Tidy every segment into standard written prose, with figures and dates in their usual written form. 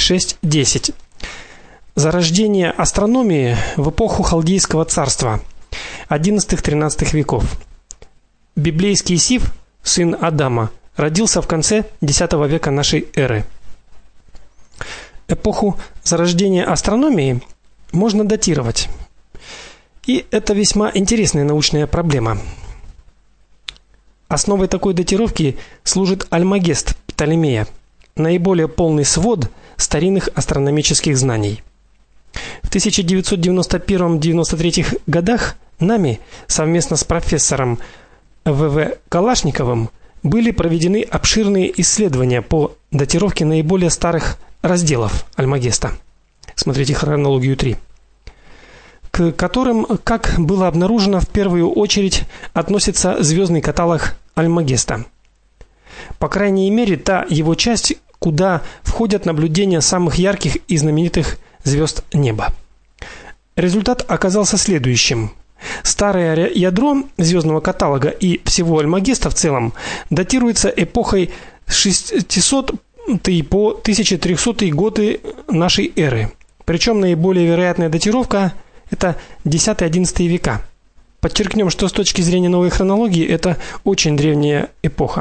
6:10. Зарождение астрономии в эпоху Халдейского царства XI-XIII веков. Библейский Сиф, сын Адама, родился в конце X века нашей эры. Эпоху зарождения астрономии можно датировать. И это весьма интересная научная проблема. Основой такой датировки служит Альмагест Птолемея, наиболее полный свод старинных астрономических знаний. В 1991-93 годах нами совместно с профессором В.В. Калашниковым были проведены обширные исследования по датировке наиболее старых разделов Альмагеста. Смотрите хронологию 3. К которым, как было обнаружено, в первую очередь относится звездный каталог Альмагеста. По крайней мере, та его часть, куда входят наблюдения самых ярких и знаменитых звезд неба. Результат оказался следующим. Старое ядро звездного каталога и всего Альмагеста в целом датируется эпохой с 600 по 1300 годы нашей эры. Причем наиболее вероятная датировка это X-XI века. Подчеркнем, что с точки зрения новой хронологии это очень древняя эпоха.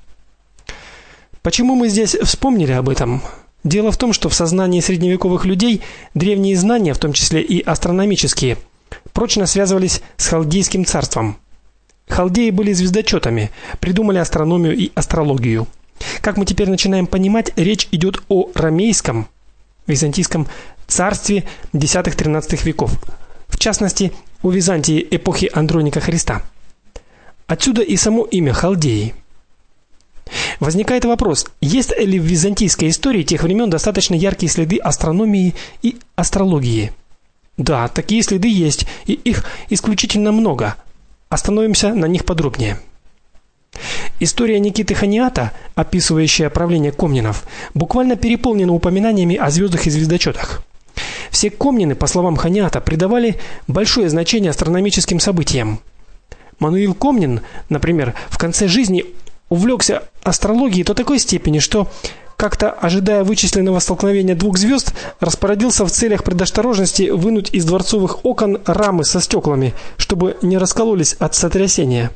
Почему мы здесь вспомнили об этом? Дело в том, что в сознании средневековых людей древние знания, в том числе и астрономические, прочно связывались с Халдейским царством. Халдеи были звездочетами, придумали астрономию и астрологию. Как мы теперь начинаем понимать, речь идет о ромейском, византийском царстве X-XIII веков. В частности, о Византии эпохи Андроника Христа. Отсюда и само имя Халдеи. Возникает вопрос: есть ли в византийской истории тех времен достаточно яркие следы астрономии и астрологии? Да, такие следы есть, и их исключительно много. Остановимся на них подробнее. История Никиты Хониата, описывающая правление комнинов, буквально переполнена упоминаниями о звездах и звездочетах. Все комнины, по словам Хониата, придавали большое значение астрономическим событиям. Мануил Комнин, например, в конце жизни увлекся астрологией до такой степени, что как-то, ожидая вычисленного столкновения двух звезд, распорядился в целях предосторожности вынуть из дворцовых окон рамы со стеклами, чтобы не раскололись от сотрясения.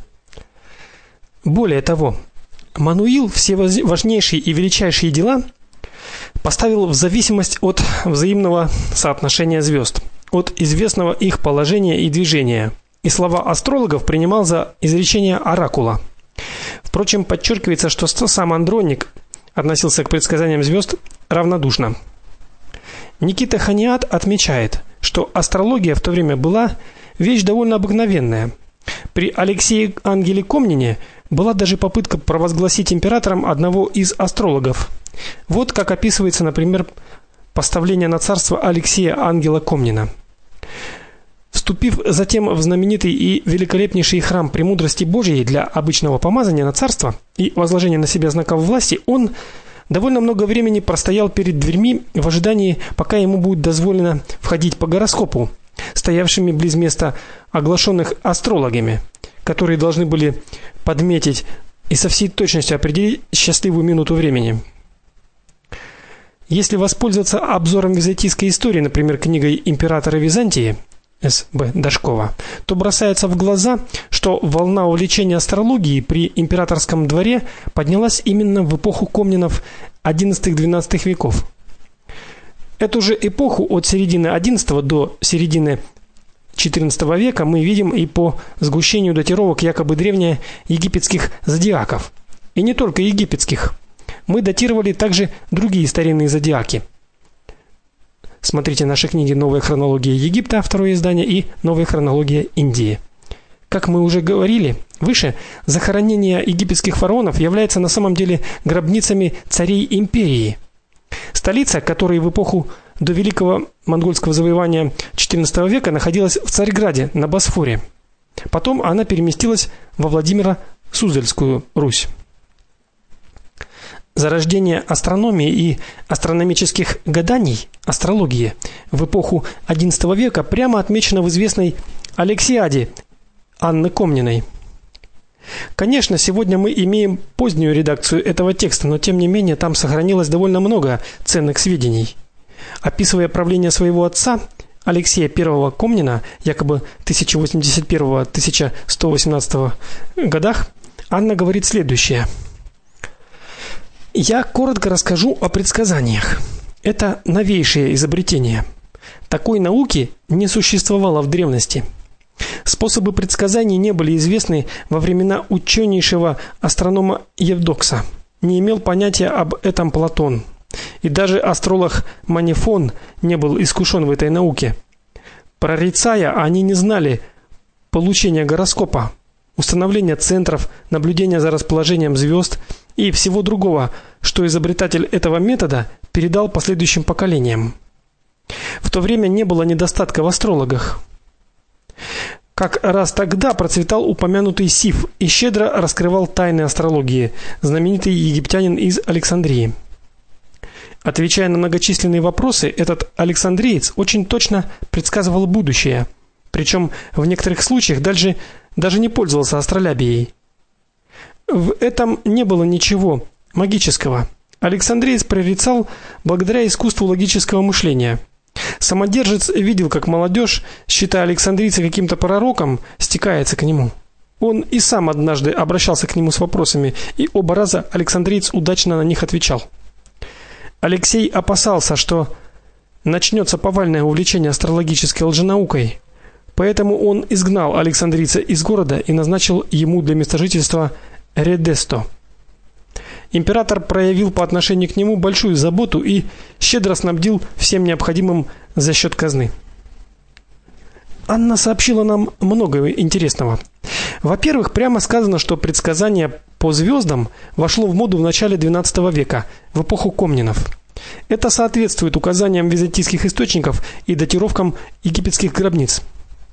Более того, Мануил все важнейшие и величайшие дела поставил в зависимость от взаимного соотношения звезд, от известного их положения и движения, и слова астрологов принимал за изречения оракула. Впрочем, подчеркивается, что сам Андроник относился к предсказаниям звезд равнодушно. Никита Хониат отмечает, что астрология в то время была вещь довольно обыкновенная. При Алексее Ангеле Комнине была даже попытка провозгласить императором одного из астрологов. Вот как описывается, например, поставление на царство Алексея Ангела Комнина. Вступив затем в знаменитый и великолепнейший храм премудрости Божией для обычного помазания на царство и возложения на себя знаков власти, он довольно много времени простоял перед дверьми в ожидании, пока ему будет дозволено входить по гороскопу, стоявшими близ места оглашенных астрологами, которые должны были подметить и со всей точностью определить счастливую минуту времени. Если воспользоваться обзором византийской истории, например, книгой Императора Византии С.Б. Дашкова, то бросается в глаза, что волна увлечения астрологией при императорском дворе поднялась именно в эпоху комнинов XI-XII веков. Эту же эпоху от середины XI до середины XIV века мы видим и по сгущению датировок якобы древнеегипетских зодиаков. И не только египетских. Мы датировали также другие старинные зодиаки. Смотрите наши книги «Новая хронология Египта», второе издание, и «Новая хронология Индии». Как мы уже говорили выше, захоронения египетских фараонов являются на самом деле гробницами царей империи. Столица, которая в эпоху до великого монгольского завоевания XIV века находилась в Царьграде на Босфоре. Потом она переместилась во Владимиро-Суздальскую Русь. Зарождение астрономии и астрономических гаданий, астрологии, в эпоху XI века прямо отмечено в известной Алексиаде Анны Комниной. Конечно, сегодня мы имеем позднюю редакцию этого текста, но тем не менее там сохранилось довольно много ценных сведений. Описывая правление своего отца, Алексея I Комнина, якобы 1081-1118 годах, Анна говорит следующее: «Я коротко расскажу о предсказаниях. Это новейшее изобретение. Такой науки не существовало в древности. Способы предсказаний не были известны во времена ученейшего астронома Евдокса. Не имел понятия об этом Платон. И даже астролог Манифон не был искушен в этой науке. Прорицая, они не знали получения гороскопа, установления центров, наблюдения за расположением звезд и всего другого, что изобретатель этого метода передал последующим поколениям. В то время не было недостатка в астрологах. Как раз тогда процветал упомянутый Сиф и щедро раскрывал тайны астрологии, знаменитый египтянин из Александрии. Отвечая на многочисленные вопросы, этот александриец очень точно предсказывал будущее, причем в некоторых случаях даже не пользовался астролябией. В этом не было ничего магического. Александриец прорицал благодаря искусству логического мышления. Самодержец видел, как молодежь, считая александрийца каким-то пророком, стекается к нему. Он и сам однажды обращался к нему с вопросами, и оба раза александриец удачно на них отвечал. Алексей опасался, что начнется повальное увлечение астрологической лженаукой, поэтому он изгнал александрийца из города и назначил ему для местожительства Редесто. Император проявил по отношению к нему большую заботу и щедро снабдил всем необходимым за счет казны. Анна сообщила нам много интересного. Во-первых, прямо сказано, что предсказание по звездам вошло в моду в начале XII века, в эпоху Комнинов. Это соответствует указаниям византийских источников и датировкам египетских гробниц.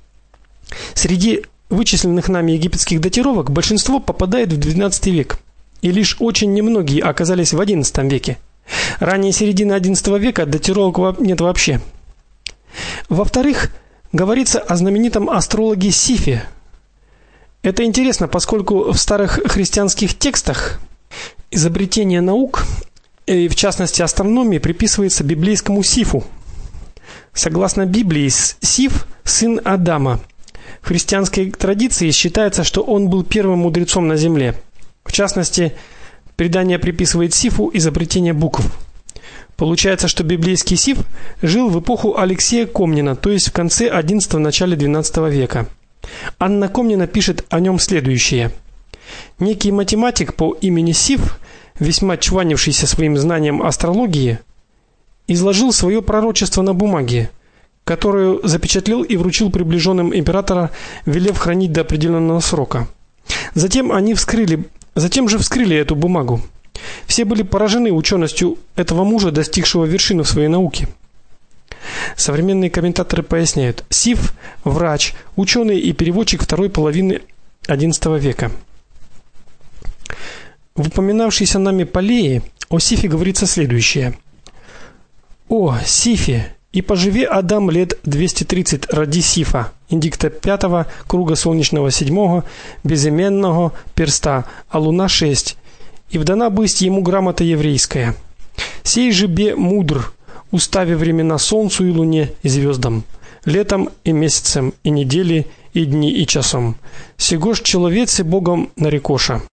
Среди вычисленных нами египетских датировок большинство попадает в XII век, и лишь очень немногие оказались в XI веке. Ранее середины XI века датировок нет вообще. Во-вторых, говорится о знаменитом астрологе Сифе. Это интересно, поскольку в старых христианских текстах изобретение наук, и в частности астрономии, приписывается библейскому Сифу. Согласно Библии, Сиф сын Адама. В христианской традиции считается, что он был первым мудрецом на земле. В частности, предание приписывает Сифу изобретение букв. Получается, что библейский Сиф жил в эпоху Алексея Комнина, то есть в конце XI – начале XII века. Анна Комнина пишет о нем следующее: некий математик по имени Сиф, весьма чванившийся своим знанием астрологии, изложил свое пророчество на бумаге, которую запечатлел и вручил приближенным императора, велев хранить до определенного срока. Затем же вскрыли эту бумагу. Все были поражены ученостью этого мужа, достигшего вершины в своей науке. Современные комментаторы поясняют: Сиф – врач, ученый и переводчик второй половины XI века. В упоминавшейся нами Полее о Сифе говорится следующее: «О, Сифе, и поживе Адам лет 230 ради Сифа, индикта 5 круга солнечного 7 безыменного перста, а луна 6, и вдана бысть ему грамота еврейская. Сей же бе мудр, уставе времена солнцу и луне и звездам, летом и месяцем, и недели, и дни, и часом. Сего ж человеце Богом нарекоша».